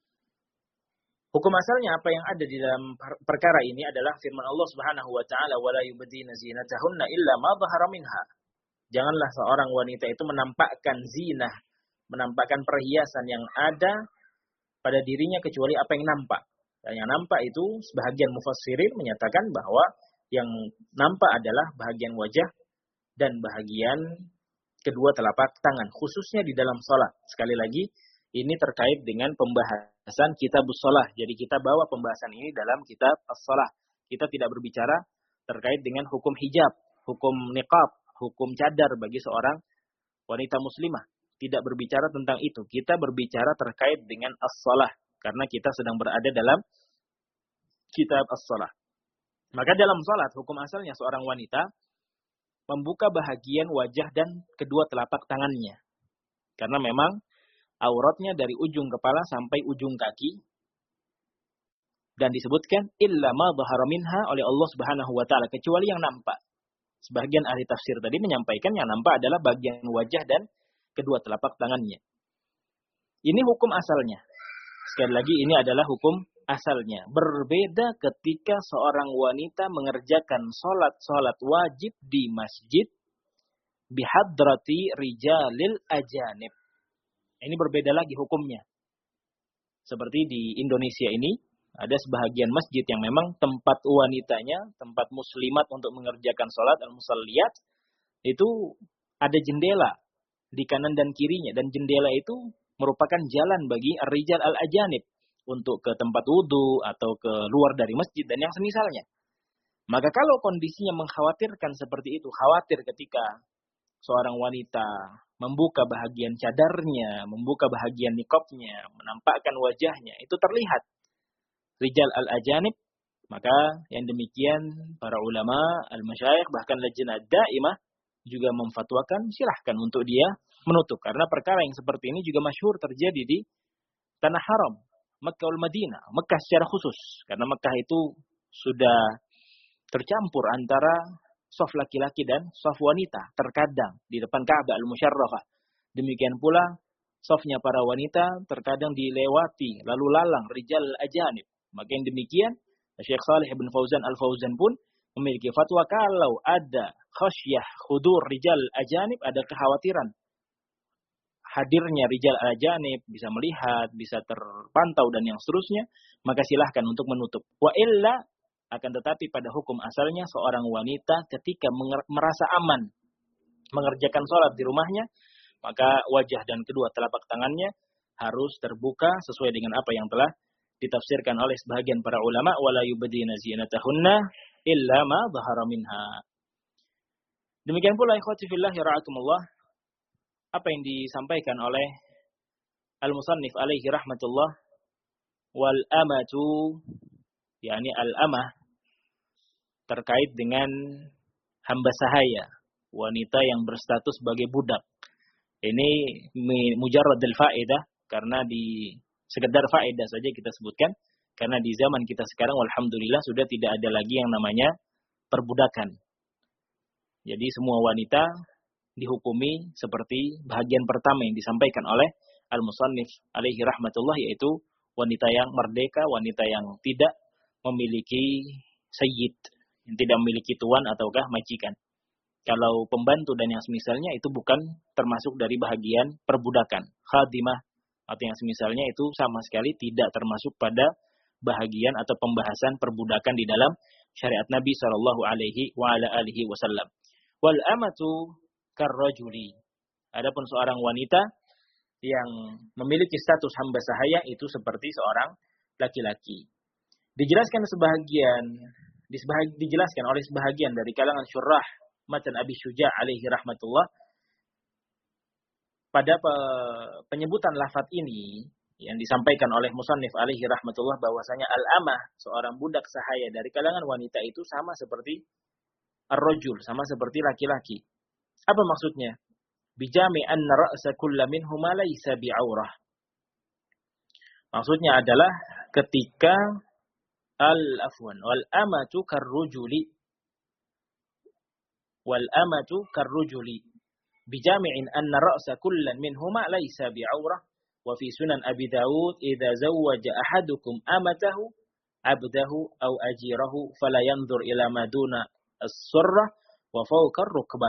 Hukum asalnya apa yang ada di dalam perkara ini adalah firman Allah Subhanahu wa taala, wala yubdina zinatahunna illa ma dhahara minha. Janganlah seorang wanita itu menampakkan zinah, menampakkan perhiasan yang ada pada dirinya kecuali apa yang nampak. Dan yang nampak itu sebahagian mufassirin menyatakan bahwa yang nampak adalah bahagian wajah dan bahagian kedua telapak tangan, khususnya di dalam sholat. Sekali lagi, ini terkait dengan pembahasan kitabus sholah. Jadi kita bawa pembahasan ini dalam kitab as-sholah. Kita tidak berbicara terkait dengan hukum hijab, hukum niqab, hukum cadar bagi seorang wanita muslimah. Tidak berbicara tentang itu. Kita berbicara terkait dengan as-sholah. Karena kita sedang berada dalam kitab as-sholah. Maka dalam sholat, hukum asalnya seorang wanita membuka bahagian wajah dan kedua telapak tangannya. Karena memang auratnya dari ujung kepala sampai ujung kaki. Dan disebutkan, illa ma dhahara minha oleh Allah Subhanahu wa taala, kecuali yang nampak. Sebagian ahli tafsir tadi menyampaikan yang nampak adalah bagian wajah dan kedua telapak tangannya. Ini hukum asalnya. Sekali lagi, ini adalah hukum asalnya. Berbeda ketika seorang wanita mengerjakan sholat-sholat wajib di masjid bihadrati rijalil ajanib. Ini berbeda lagi hukumnya. Seperti di Indonesia ini, ada sebahagian masjid yang memang tempat wanitanya, tempat muslimat untuk mengerjakan sholat al-musalliyat, itu ada jendela di kanan dan kirinya. Dan jendela itu merupakan jalan bagi ar-rijal al-ajanib untuk ke tempat wudu atau ke luar dari masjid dan yang semisalnya. Maka kalau kondisinya mengkhawatirkan seperti itu, khawatir ketika seorang wanita membuka bahagian cadarnya, membuka bahagian nikopnya, menampakkan wajahnya, itu terlihat rijal al-ajanib, maka yang demikian para ulama, al-masyayikh, bahkan lajnah daimah juga memfatwakan silahkan untuk dia menutup. Karena perkara yang seperti ini juga masyhur terjadi di tanah haram, Makkah wal Madinah, Makkah secara khusus. Karena Makkah itu sudah tercampur antara saf laki-laki dan saf wanita. Terkadang di depan Ka'bah al-Musyarrafah. Demikian pula safnya para wanita terkadang dilewati lalu lalang rijal ajanib. Maka yang demikian Syekh Shalih bin Fauzan Al-Fauzan pun memiliki fatwa kalau ada khasyah khudur rijal ajanib, ada kekhawatiran hadirnya rijal ajanib, bisa melihat, bisa terpantau dan yang seterusnya, maka silahkan untuk menutup. Wa illa, akan tetapi pada hukum asalnya seorang wanita ketika merasa aman mengerjakan sholat di rumahnya, maka wajah dan kedua telapak tangannya harus terbuka sesuai dengan apa yang telah ditafsirkan oleh sebahagian para ulama, wala yubdina zinatahunna illa ma dhahara minha. Demikian pula ikhwati fillah yara'akumullah, apa yang disampaikan oleh al-musannif alaihi rahmatullah, wal amatu, yakni al-amah terkait dengan hamba sahaya, wanita yang berstatus sebagai budak. Ini mujarradul faedah, karena di sekedar faedah saja kita sebutkan, karena di zaman kita sekarang alhamdulillah sudah tidak ada lagi yang namanya perbudakan. Jadi semua wanita dihukumi seperti bahagian pertama yang disampaikan oleh al-musannif alaihi rahmatullah, yaitu wanita yang merdeka, wanita yang tidak memiliki sayyid, yang tidak memiliki tuan ataukah majikan. Kalau pembantu dan yang semisalnya itu bukan termasuk dari bahagian perbudakan. Khadimah atau yang semisalnya itu sama sekali tidak termasuk pada bahagian atau pembahasan perbudakan di dalam syariat Nabi sallallahu alaihi wa ala alihi wasallam. Wal amatu karrajuli. Adapun seorang wanita yang memiliki status hamba sahaya itu seperti seorang laki-laki. Dijelaskan sebahagian, dijelaskan oleh sebahagian dari kalangan syurah matan Abi Syuja' alaihi rahmatullah, pada penyebutan lafaz ini yang disampaikan oleh musannif alaihi rahmatullah bahwasanya al-amah, seorang budak sahaya dari kalangan wanita itu sama seperti ar-rajul, sama seperti laki-laki. Apa maksudnya? Bijami anna ra'sa kulla minhuma laysa bi'aurah. Maksudnya adalah ketika al-afwan wal amatu karrujuli wal amatu karrujuli bijami'in anna ra'sa kullan minhuma laysa bi'aurah. Wa fi sunan Abi Dawud idza zawwaja ahadukum amatahu abdahu aw ajirahu fala yanzur ila maduna as-surrah wa fawqa ar-rukbah.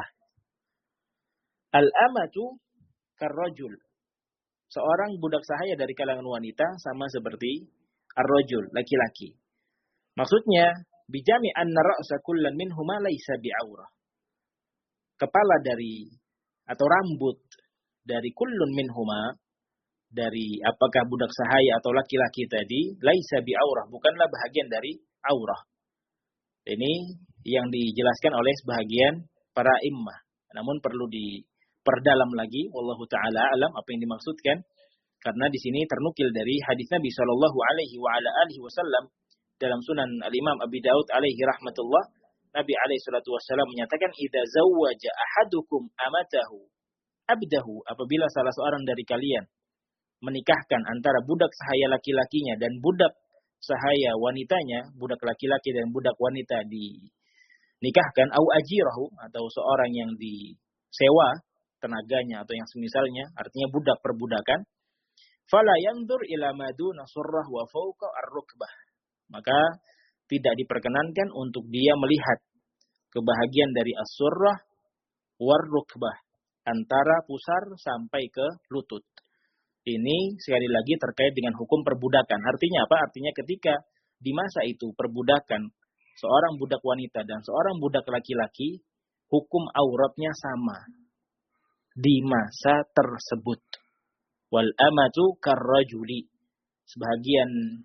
Al-amatu karrajul. Seorang budak sahaya dari kalangan wanita sama seperti ar-rajul, laki-laki. Maksudnya bijami anna ra'sa kullan minhuma laysa bi'aurah. Kepala dari atau rambut dari kullun minhuma, dari apakah budak sahaya atau laki-laki tadi, laisa bi'aurah, bukanlah bahagian dari aurah. Ini yang dijelaskan oleh sebahagian para immah. Namun perlu diperdalam lagi, wallahu taala alam apa yang dimaksudkan, karena di sini ternukil dari hadis Nabi sallallahu alaihi wa ala alihi wasallam dalam Sunan Al-Imam Abi Daud alaihi rahmatullah. Nabi alaihi salatu wasallam menyatakan, idza zawwaja ahadukum amatahu abdahu, apabila salah seorang dari kalian menikahkan antara budak sahaya laki-lakinya dan budak sahaya wanitanya, budak laki-laki dan budak wanita dinikahkan, au ajirahu, atau seorang yang disewa tenaganya atau yang semisalnya, artinya budak perbudakan, fala yanzur ila maduna surrah wa fawqa ar-rukbah, maka tidak diperkenankan untuk dia melihat kebahagiaan dari as-surrah war rukbah, antara pusar sampai ke lutut. Ini sekali lagi terkait dengan hukum perbudakan. Artinya apa? Artinya ketika di masa itu perbudakan, seorang budak wanita dan seorang budak laki-laki, hukum auratnya sama di masa tersebut. Wal amatu karrajuli. Sebahagian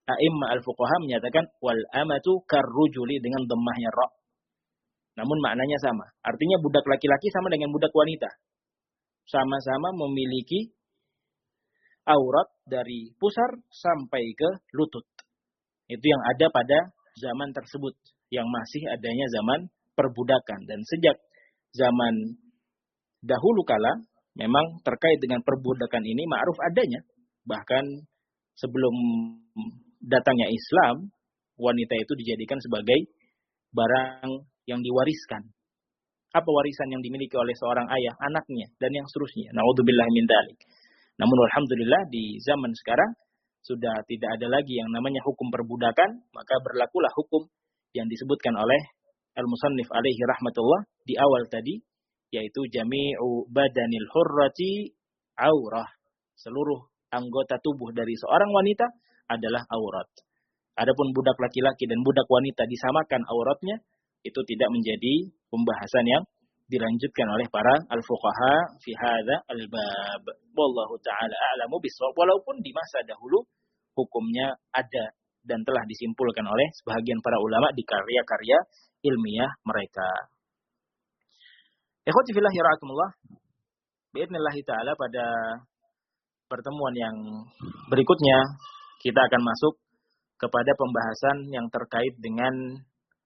a'imma al-fuqaha menyatakan wal amatu karrujuli dengan dhammahnya ra. Namun maknanya sama. Artinya budak laki-laki sama dengan budak wanita. Sama-sama memiliki aurat dari pusar sampai ke lutut. Itu yang ada pada zaman tersebut. Yang masih adanya zaman perbudakan. Dan sejak zaman dahulu kala, memang terkait dengan perbudakan ini ma'ruf adanya. Bahkan sebelum datangnya Islam, wanita itu dijadikan sebagai barang yang diwariskan. Apa warisan yang dimiliki oleh seorang ayah, anaknya, dan yang seterusnya. Na'udzubillah min dzalik. Namun alhamdulillah di zaman sekarang sudah tidak ada lagi yang namanya hukum perbudakan, maka berlakulah hukum yang disebutkan oleh Al-Musannif alaihi rahmatullah di awal tadi, yaitu jami'u badanil hurrati aurah. Seluruh anggota tubuh dari seorang wanita adalah aurat. Adapun budak laki-laki dan budak wanita disamakan auratnya, itu tidak menjadi pembahasan yang dilanjutkan oleh para al-fuqaha fi hadza al-bab. Wallahu taala a'lamu bissawab. Walaupun di masa dahulu hukumnya ada dan telah disimpulkan oleh sebahagian para ulama di karya-karya ilmiah mereka. Ikhwati fillah yarahmatullah. Biidznillah taala pada pertemuan yang berikutnya kita akan masuk kepada pembahasan yang terkait dengan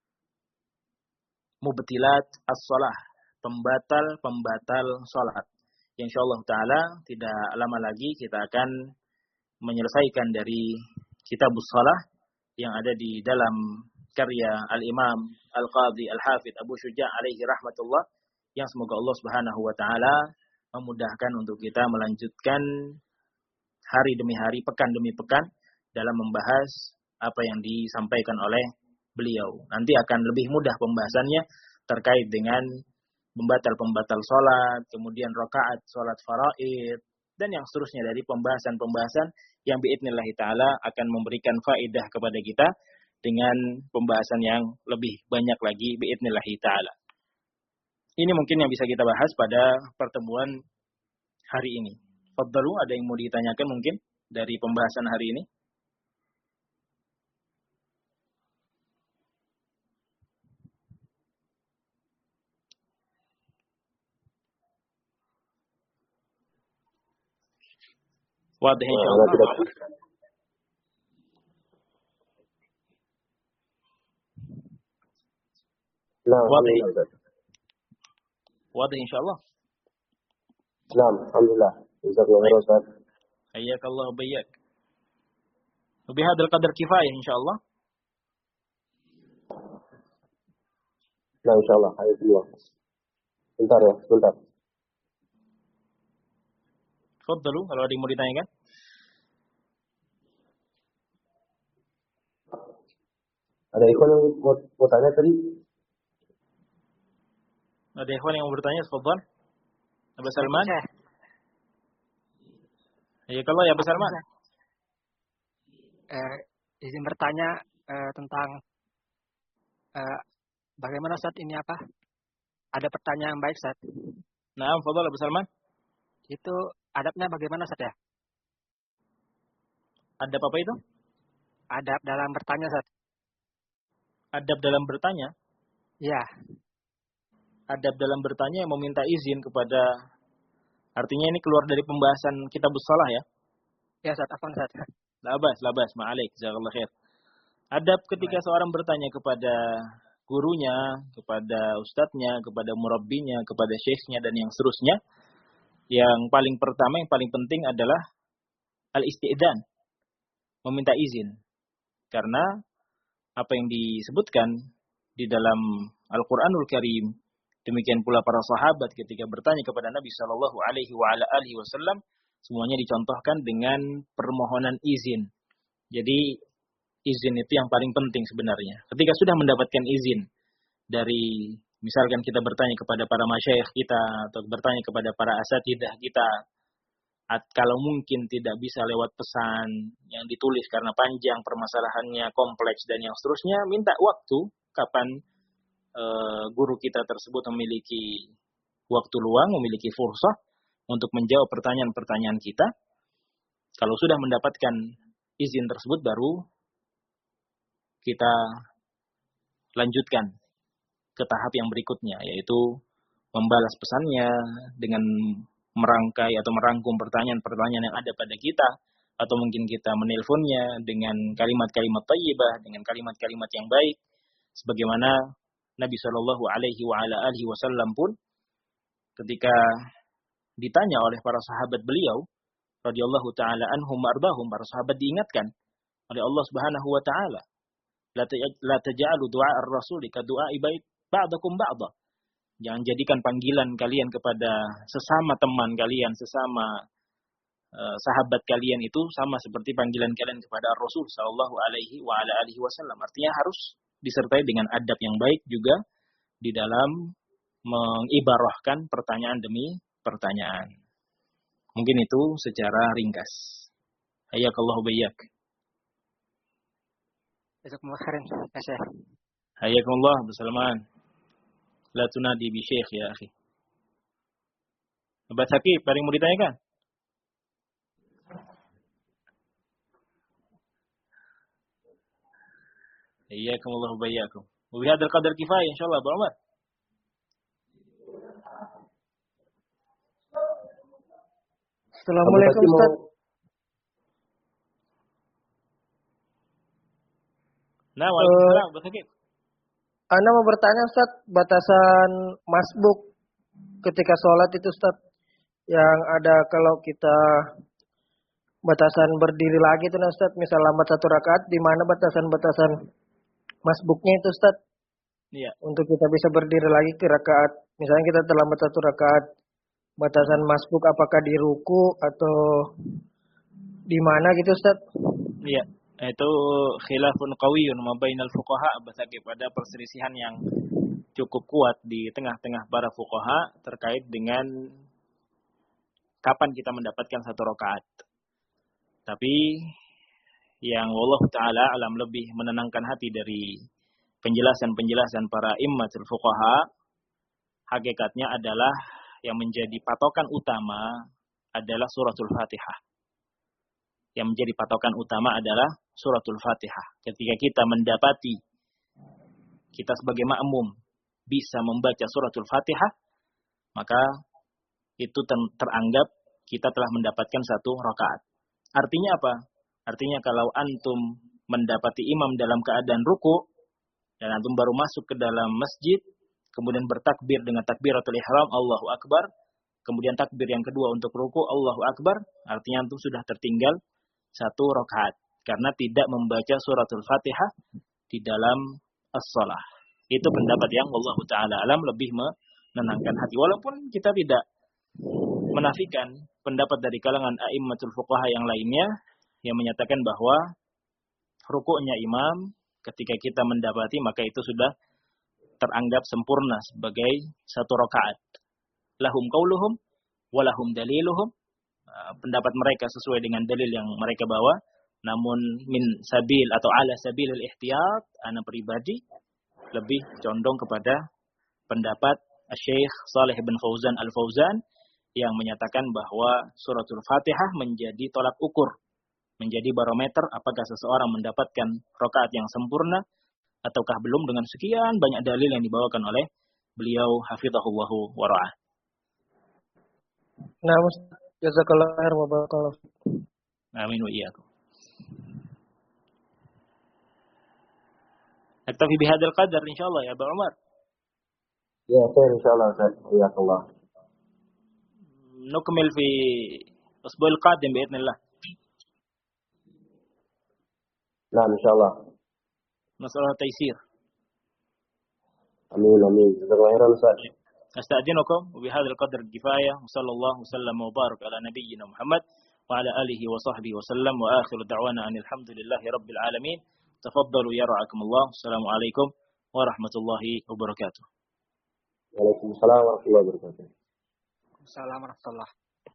mubtilat as-shalah, pembatal-pembatal salat. Insyaallah taala tidak lama lagi kita akan menyelesaikan dari Kitabus Shalah yang ada di dalam karya Al-Imam Al-Qadhi Al-Hafidh Abu Syuja' alaihi rahmatullah, yang semoga Allah Subhanahu wa taala memudahkan untuk kita melanjutkan hari demi hari, pekan demi pekan dalam membahas apa yang disampaikan oleh beliau. Nanti akan lebih mudah pembahasannya terkait dengan pembatal-pembatal salat, kemudian rakaat salat faraid, dan yang seterusnya dari pembahasan-pembahasan yang biidznillah ta'ala akan memberikan faedah kepada kita dengan pembahasan yang lebih banyak lagi biidznillah ta'ala. Ini mungkin yang bisa kita bahas pada pertemuan hari ini. Faddalu, ada yang mau ditanyakan mungkin dari pembahasan hari ini? Wadah insyaallah. Nah, Wadah. Wadah insyaallah. Nah, alhamdulillah. Jazakallahu khairan. Hayyakallah wa bayyak. Bihadzal qadar kifayah insyaallah. Nah, insyaallah. Hayakallah. Bentar ya, sebentar. Faddalu, kalau ada yang mau ditanyakan. Ada ikhwan yang mau, mau tanya tadi? Ada ikhwan yang mau bertanya, tafadhal. Abu Salman. Ya kalau ya Abu Salman. Eh, izin bertanya eh, tentang eh, bagaimana saat ini apa? Ada pertanyaan baik saat. Nah, tafadhal Abu Salman. Itu adabnya bagaimana saat ya? Adab apa itu? Adab dalam bertanya saat. Adab dalam bertanya? Ya. Adab dalam bertanya yang meminta izin kepada, artinya ini keluar dari pembahasan Kitabus Shalah ya? Ya saat, apa saat? Labas, labas, ma'alaik, jazakallah khair. Adab ketika Baik. seorang bertanya kepada gurunya, kepada ustadznya, kepada murabbinya, kepada syekhnya dan yang seterusnya, yang paling pertama, yang paling penting adalah al-isti'dzan, meminta izin. Karena apa yang disebutkan di dalam Al-Qur'anul Karim, demikian pula para sahabat ketika bertanya kepada Nabi Shallallahu Alaihi Wasallam, semuanya dicontohkan dengan permohonan izin. Jadi izin itu yang paling penting sebenarnya. Ketika sudah mendapatkan izin dari, misalkan kita bertanya kepada para masyayikh kita atau bertanya kepada para asatidzah kita, kalau mungkin tidak bisa lewat pesan yang ditulis karena panjang permasalahannya, kompleks dan yang seterusnya, minta waktu kapan guru kita tersebut memiliki waktu luang, memiliki fursah untuk menjawab pertanyaan-pertanyaan kita. Kalau sudah mendapatkan izin tersebut, baru kita lanjutkan ke tahap yang berikutnya, yaitu membalas pesannya dengan merangkai atau merangkum pertanyaan-pertanyaan yang ada pada kita, atau mungkin kita menelponnya dengan kalimat-kalimat thayyibah, dengan kalimat-kalimat yang baik, sebagaimana Nabi Shallallahu Alaihi Wasallam pun ketika ditanya oleh para sahabat beliau, radhiyallahu taala anhum arbahum, para sahabat diingatkan oleh Allah Subhanahu wa taala, la taj'alu du'a ar-rasul ka du'a bait ba'dakum ba'da. Jangan jadikan panggilan kalian kepada sesama teman kalian, sesama uh, sahabat kalian itu sama seperti panggilan kalian kepada Rasul sallallahu alaihi wa ala alihi wasallam. Artinya harus disertai dengan adab yang baik juga di dalam mengibarahkan pertanyaan demi pertanyaan. Mungkin itu secara ringkas. Hayakallahu bayyak. Jazakumullah khairan ya Syekh. Hayakumullah Abdusalaman. La tunadi bi syekh ya akhi. Abad Hakib, paling mau ditanyakan? Hayakumullah bayyakum. Wa bihadzal qadar kifayah insyaallah Abu Umar. Assalamualaikum Ustaz. Nah, waalaikumsalam Abu Hakib. Anda mau bertanya Ustaz, batasan masbuk ketika sholat itu Ustaz, yang ada kalau kita batasan berdiri lagi itu Ustaz, misal lambat satu rakaat, di mana batasan-batasan masbuknya itu Ustaz? Iya. Untuk kita bisa berdiri lagi ke rakaat, misalnya kita terlambat satu rakaat, batasan masbuk apakah di ruku atau di mana gitu Ustaz? Iya. Itu khilafun qawiyun ma bainal fuqaha, berarti pada perselisihan yang cukup kuat di tengah-tengah para fuqaha terkait dengan kapan kita mendapatkan satu rakaat. Tapi yang wallahu taala alam lebih menenangkan hati dari penjelasan-penjelasan para immatul fuqaha, hakikatnya adalah yang menjadi patokan utama adalah suratul Fatihah. Yang menjadi patokan utama adalah suratul Fatihah. Ketika kita mendapati, kita sebagai makmum bisa membaca suratul Fatihah, maka itu ter- teranggap kita telah mendapatkan satu rakaat. Artinya apa? Artinya kalau antum mendapati imam dalam keadaan ruku, dan antum baru masuk ke dalam masjid, kemudian bertakbir dengan takbiratul ihram, Allahu Akbar, kemudian takbir yang kedua untuk ruku, Allahu Akbar, artinya antum sudah tertinggal satu rakaat karena tidak membaca suratul Fatihah di dalam as-shalah. Itu pendapat yang Allah taala alam lebih menenangkan hati. Walaupun kita tidak menafikan pendapat dari kalangan a'immatul fuqaha yang lainnya yang menyatakan bahwa rukuknya imam ketika kita mendapati maka itu sudah teranggap sempurna sebagai satu rakaat. Lahum qauluhum wa lahum daliluhum. Pendapat mereka sesuai dengan dalil yang mereka bawa, namun min sabil atau ala sabilil ihtiyat, ana pribadi lebih condong kepada pendapat Syekh Shalih bin Fauzan Al-Fauzan yang menyatakan bahwa suratul Fatihah menjadi tolak ukur, menjadi barometer apakah seseorang mendapatkan rakaat yang sempurna ataukah belum, dengan sekian banyak dalil yang dibawakan oleh beliau hafizahullahu wa ra'ah. Nah, jazakallahu khair wa barakallahu. Amin wa iyyakum. Naktafi bihadzal qadar insyaallah ya Abu Umar. Ya, khair insyaallah Ustaz. Jazakallah. Nukmil fi usbu'il qadim biidznillah. Nah, insyaallah. Masalah taysir. Amin amin. Jazakallahu khairan Ustaz. أستأذنكم وبهذا القدر كفاية وصلى الله وسلم وبارك على نبينا محمد وعلى آله وصحبه وسلم وآخر دعوانا أن الحمد لله رب العالمين. تفضلوا يرعاكم الله. السلام عليكم ورحمة الله وبركاته. Waalaikumsalam warahmatullahi wabarakatuh. Waalaikumsalam warahmatullahi